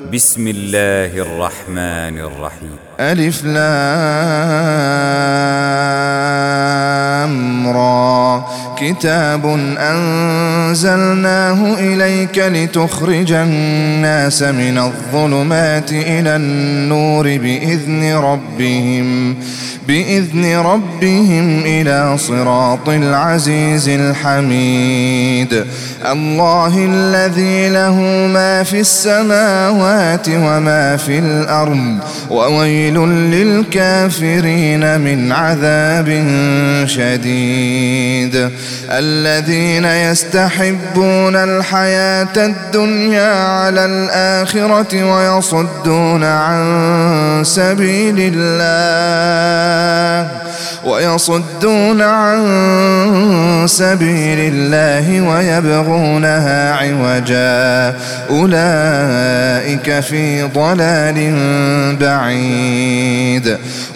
بسم الله الرحمن الرحيم. ألف لام را. كتاب أنزلناه إليك لتخرج الناس من الظلمات إلى النور بإذن ربهم إلى صراط العزيز الحميد. الله الذي له ما في السماوات وما في الأرض وويل للكافرين من عذاب شديد. الذين يستحبون الحياة الدنيا على الآخرة ويصدون عن سبيل الله ويبغونها عوجا أولئك في ضلال بعيد.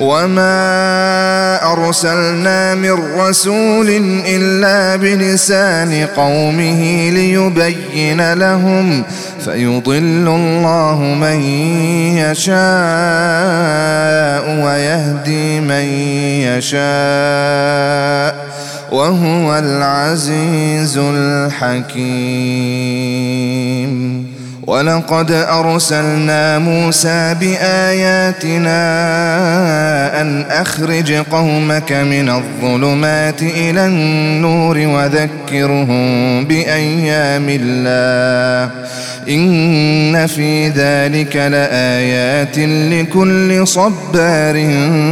وما أرسلنا من رسول إلا بلسان قومه ليبين لهم فيضل الله من يشاء ويهدي من يشاء وهو العزيز الحكيم. ولقد أرسلنا موسى بآياتنا أن أخرج قومك من الظلمات إلى النور وذكرهم بأيام الله إن في ذلك لآيات لكل صبار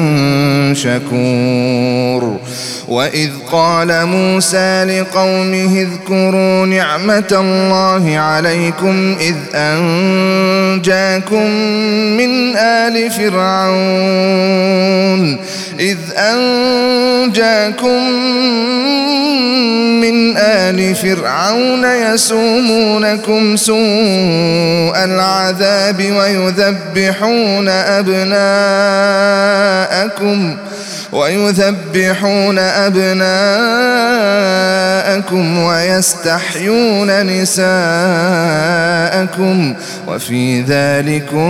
شكور. وإذ قال موسى لقومه اذكروا نعمة الله عليكم إذ أنجاكم من آل فرعون يسومونكم سوء العذاب ويذبحون أبناءكم ويستحيون نساءكم وفي ذلكم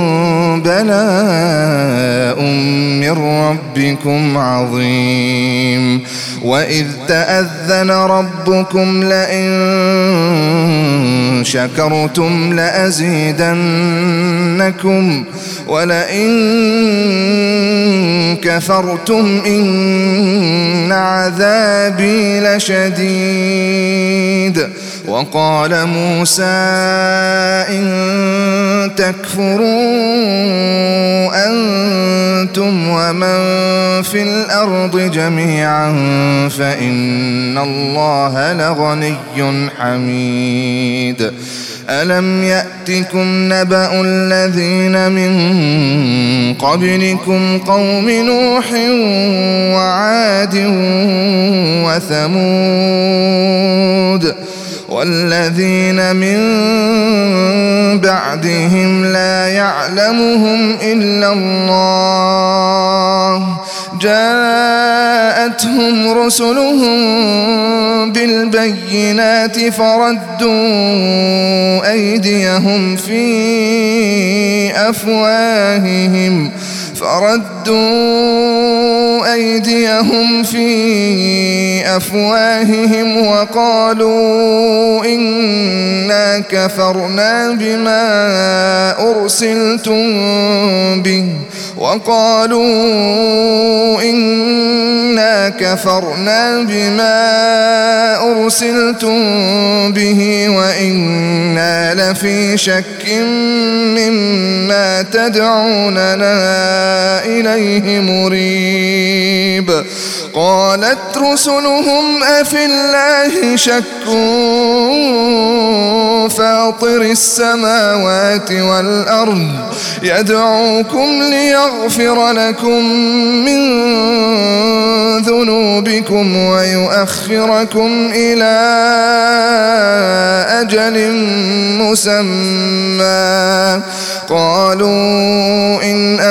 بلاء من ربكم عظيم. وإذ تأذن ربكم لئن شكرتم لأزيدنكم ولئن كفرتم إن عذابي لشديد. وقال موسى إن تكفروا أنتم ومن في الأرض جميعا فإن الله لغني حميد. ألم يأتكم نبأ الذين من قبلكم قوم نوح وعاد وثمود والذين من بعدهم لا يعلمهم إلا الله جاءتهم رسلهم بالبينات فردوا أيديهم في أفواههم وقالوا إنا كفرنا بما أرسلتم به وإنا لفي شك مما تدعوننا إليه مريب. قالت رسلهم أفي الله شك فاطر السماوات والأرض يدعوكم ليغفر لكم من ذنوبكم ويؤخركم إلى أجل مسمى قالوا إن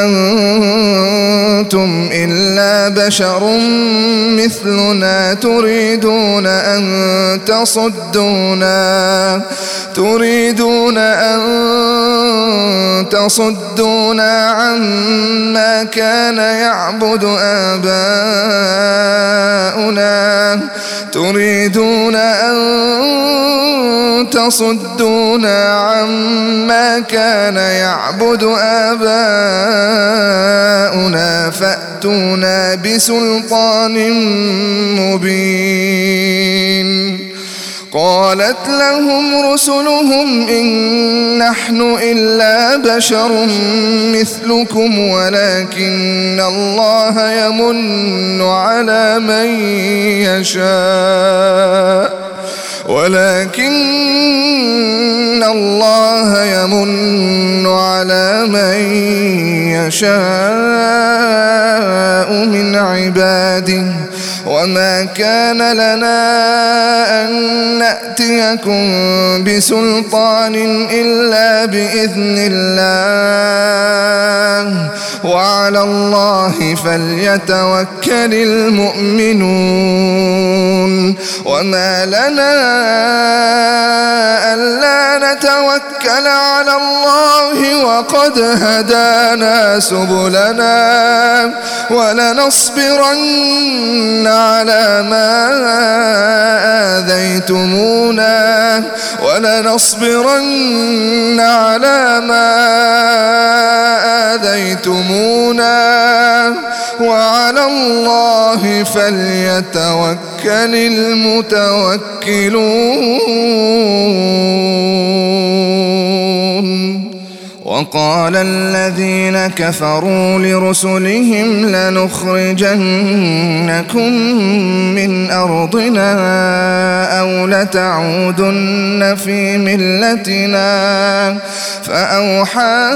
أنتم إلا بشر مثلنا تريدون أن تصدونا عما كان يعبد آباؤنا تريدون أن تصدونا عما كان يعبد آباؤنا فأتونا بسلطان مبين. قالت لهم رسلهم إن نحن إلا بشر مثلكم ولكن الله يمن على من يشاء من عباده وما كان لنا أن نأتيكم بسلطان إلا بإذن الله وعلى الله فليتوكل المؤمنون. وما لنا ألا نتوكل على الله وقد هدانا سبلنا ولنصبرن على ما آذيتمونا وعلى الله فليتوكل المتوكلون. وقال الذين كفروا لرسلهم لنخرجنكم من أرضنا أو لتعودن في ملتنا فأوحى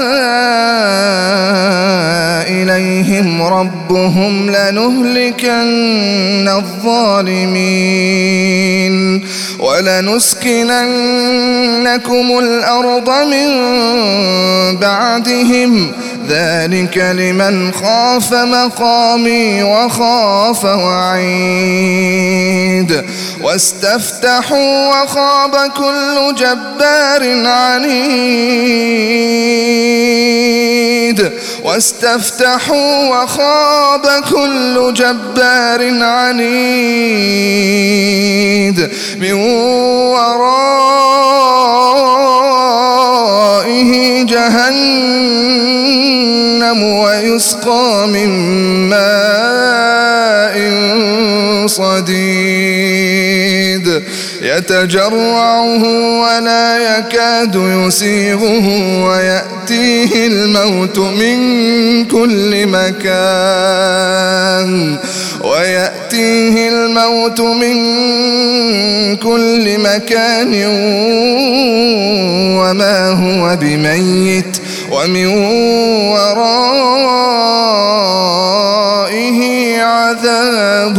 إليهم ربهم لنهلكن الظالمين ولنسكننكم الأرض من بعدهم ذلك لمن خاف مقامي وخاف وعيد. واستفتحوا وخاب كل جبار عنيد من ورائه جهنم ويسقى من ماء صديد يتجرعه ولا يكاد يسيغه ويأتيه الموت من كل مكان وما هو بميت ومن ورائه عذاب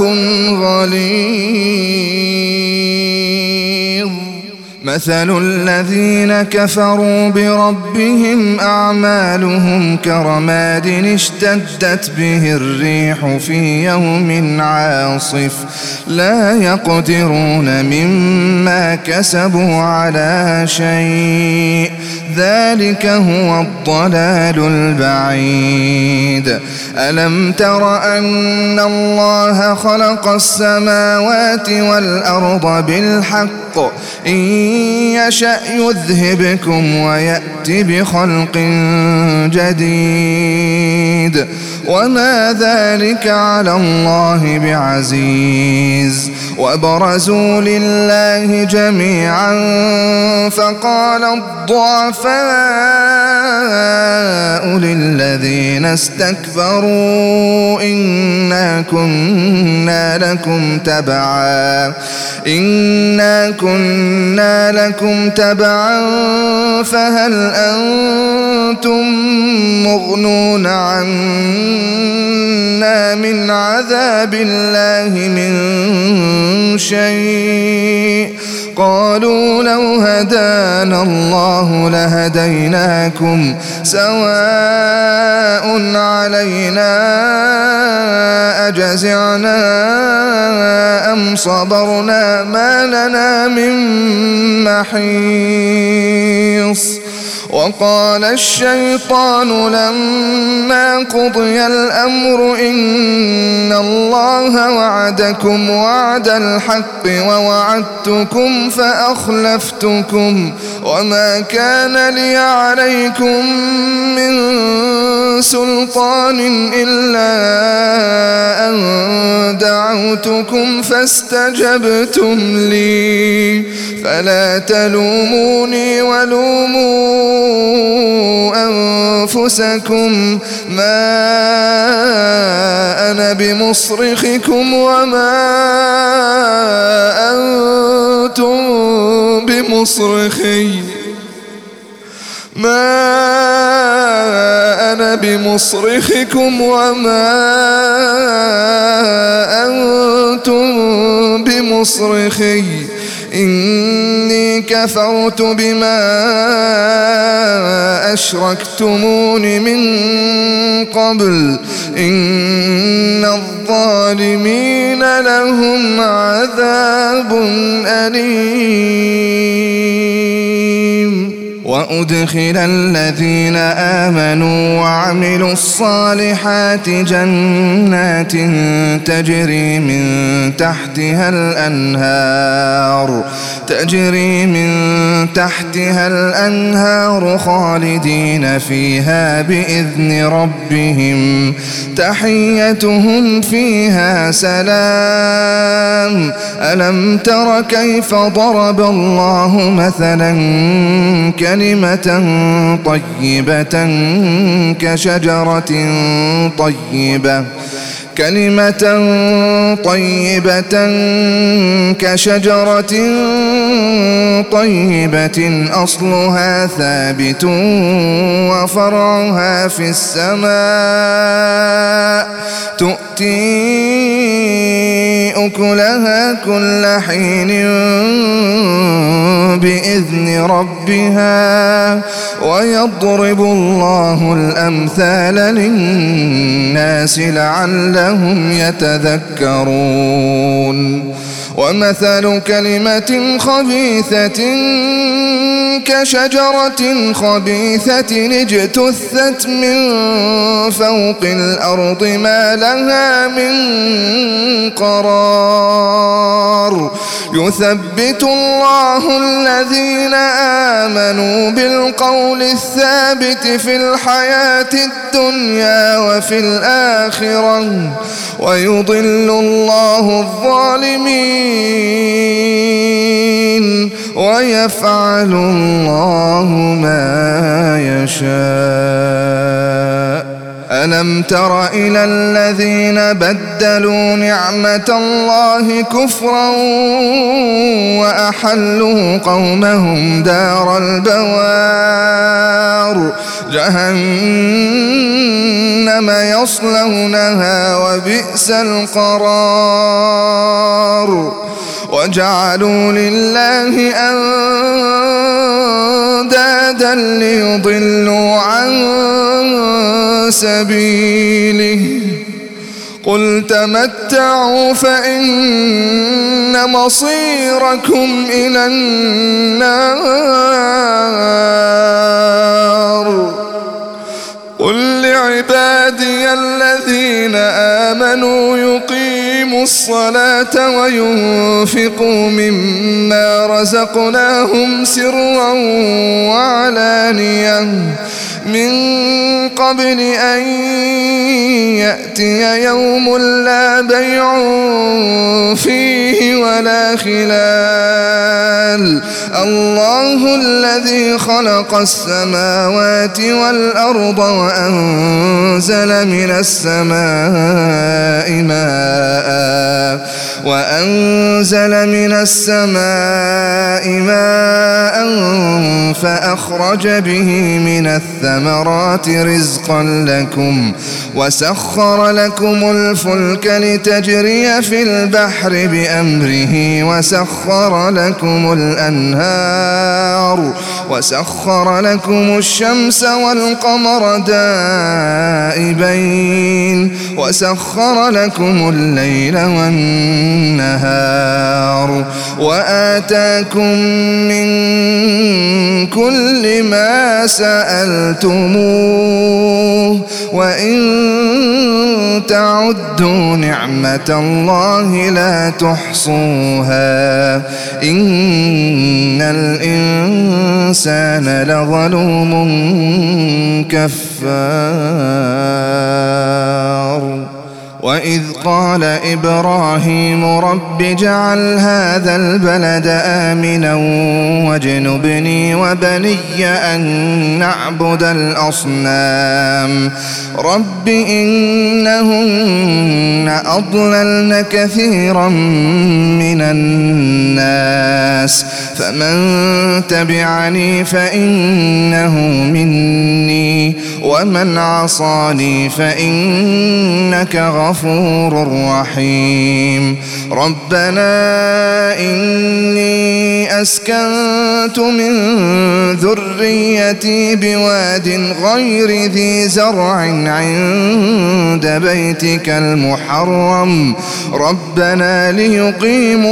غليظ. مثل الذين كفروا بربهم أعمالهم كرماد اشتدت به الريح في يوم عاصف لا يقدرون مما كسبوا على شيء ذلك هو الضلال البعيد. ألم تر أن الله خلق السماوات والأرض بالحق إن يشأ يذهبكم ويأتي بخلق جديد وما ذلك على الله بعزيز. وبرزوا لله جميعا فقال الضعفاء للذين استكبروا إنا كنا لكم تبعا فهل أنتم مغنون عنا من عذاب الله من شيء قالوا لو هدانا الله لهديناكم سواء علينا أجزعنا أم صبرنا ما لنا من محيص. وقال الشيطان لما قضي الأمر إن الله وعدكم وعد الحق ووعدتكم فأخلفتكم وما كان لي عليكم من سلطان إلا أن دعوتكم فاستجبتم لي فلا تلوموني ولوموا أنفسكم ما أنا بمصرخكم وما أنتم بمصرخي بمصرخكم وما أنتم بمصرخي إني كفرت بما أشركتمون من قبل إن الظالمين لهم عذاب أليم وأدخل الذين آمنوا وعملوا الصالحات جنات تجري من تحتها الأنهار خالدين فيها بإذن ربهم تحيتهم فيها سلام ألم تر كيف ضرب الله مثلا كلمة طيبة كشجرة طيبة أصلها ثابت وفرعها في السماء تؤتي أكلها كل حين بإذن ربها ويضرب الله الأمثال للناس لعلهم يتذكرون ومثل كلمة خبيثة كشجرة خبيثة اجتثت من فوق الأرض ما لها من قرار يثبت الله الذين آمنوا بالقول الثابت في الحياة الدنيا وفي الآخرة ويضل الله الظالمين ويفعل الله ما يشاء ألم تر إلى الذين بدلوا نعمة الله كفرا وأحلوا قومهم دار البوار جهنم يصلونها وبئس القرار وجعلوا لله أندادا ليضلوا عن سبيله قل تمتعوا فإن مصيركم إلى النار قل لعبادي الذين آمنوا يقيموا الصلاة وينفقوا مما رزقناهم سرا وعلانية من قبل أن يأتي يوم لا بيع فيه ولا خلال الله الذي خلق السماوات والأرض وأنزل من السماء ماء فأخرج به من الثمرات رزقا لكم وسخر لكم الفلك لتجري في البحر بأمره وسخر لكم الشمس والقمر دائبين وسخر لكم الليل والنهار النهار وآتاكم من كل ما سألتموه وإن تعدوا نعمة الله لا تحصوها إن الإنسان لظلوم كفار وإذ قال إبراهيم رب اجعل هذا البلد آمنا واجنبني وبني أن نعبد الأصنام رب إنهن أضللن كثيرا من الناس فمن تبعني فإنه مني ومن عصاني فإنك غفور رحيم ربنا إني أسكنت من ذريتي بواد غير ذي زرع عند بيتك المحرم ربنا ليقيموا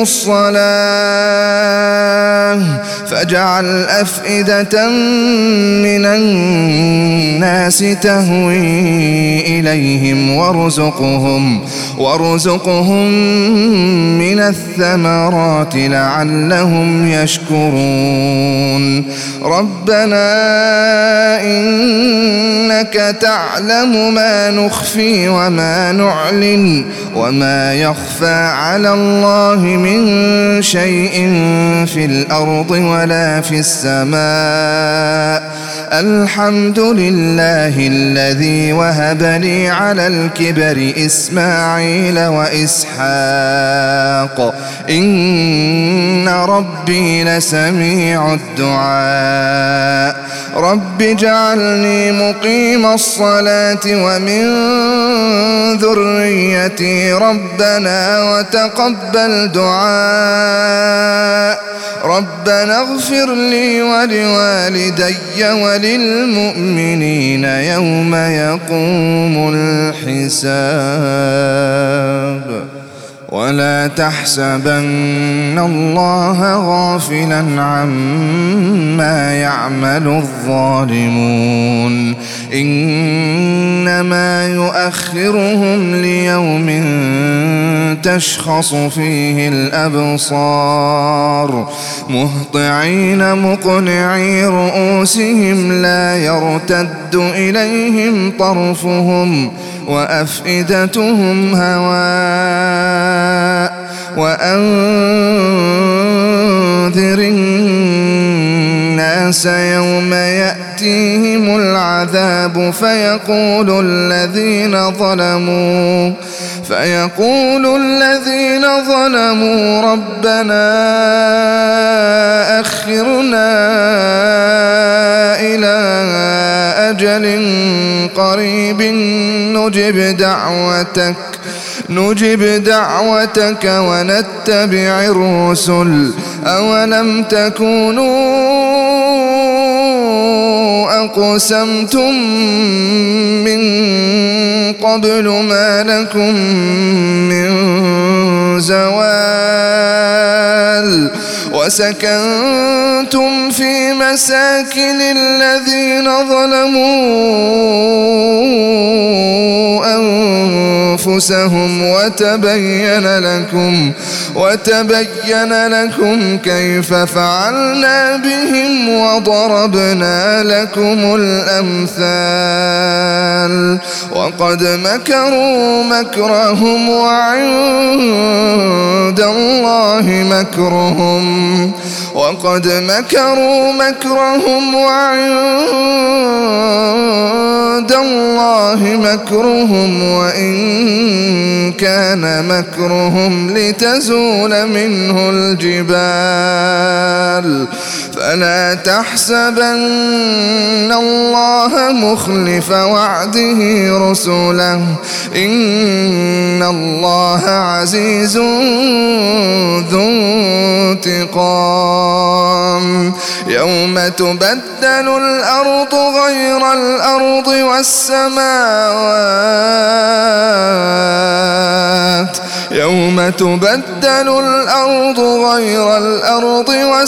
الصلاة فاجعل أفئدة من الناس تهوي إليهم وارزقهم من الثمرات لعلهم يشكرون ربنا إنك تعلم ما نخفي وما نعلن وما يخفى على الله من شيء في الأرض ولا في السماء الحمد لله الذي وهب لي على الكبر إسماعيل وإسحاق إن ربي لسميع الدعاء رب اجعلني مقيم الصلاة ومن ذريتي ربنا وتقبل دعاء ربنا اغفر لي ولوالدي وللمؤمنين يوم يقوم الحساب ولا تحسبن الله غافلا عما يعمل الظالمون إنما يؤخرهم ليوم تشخص فيه الأبصار مهطعين مقنعي رؤوسهم لا يرتد إليهم طرفهم وأفئدتهم هواء وأنذر الناس يوم يأتيهم العذاب فيقول الذين ظلموا ربنا أخرنا إلى أجل قريب نجب دعوتك ونتبع الرسل أولم تكونوا أقسمتم من قبل ما لكم من زوال وسكنتم في مساكن الذين ظلموا أنفسهم وتبين لكم كيف فعلنا بهم وضربنا لكم الأمثال وقد مكروا مكرهم وعند الله مكرهم وإن كان مكرهم لتزول منه الجبال فلا تحسبن الله مخلف وعده رسله إن الله عزيز ذو انتقام يوم تبدل الأرض غير الأرض والسماوات يوم تبدل الأرض غير الأرض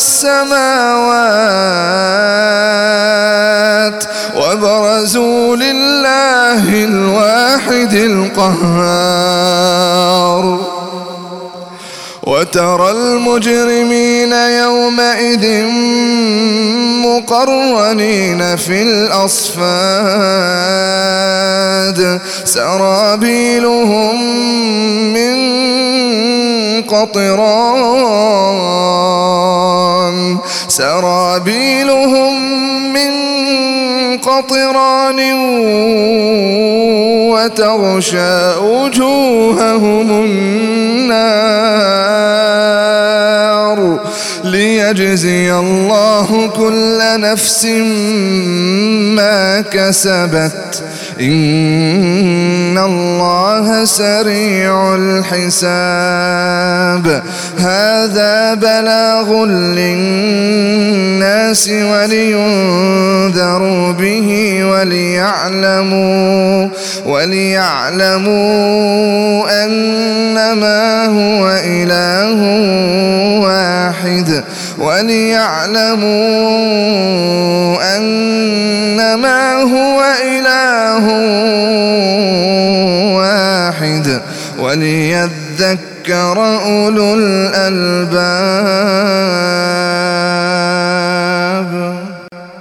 والسماوات وبرزوا لله الواحد القهار وترى المجرمين يومئذ مقرنين في الأصفاد سرابيلهم من قطران وتغشى وجوههم النار ليجزي الله كل نفس ما كسبت إن الله سريع الحساب هذا بلاغ للناس ولينذروا به وليعلموا أنما هو إله واحد وليذكر أولو الألباب.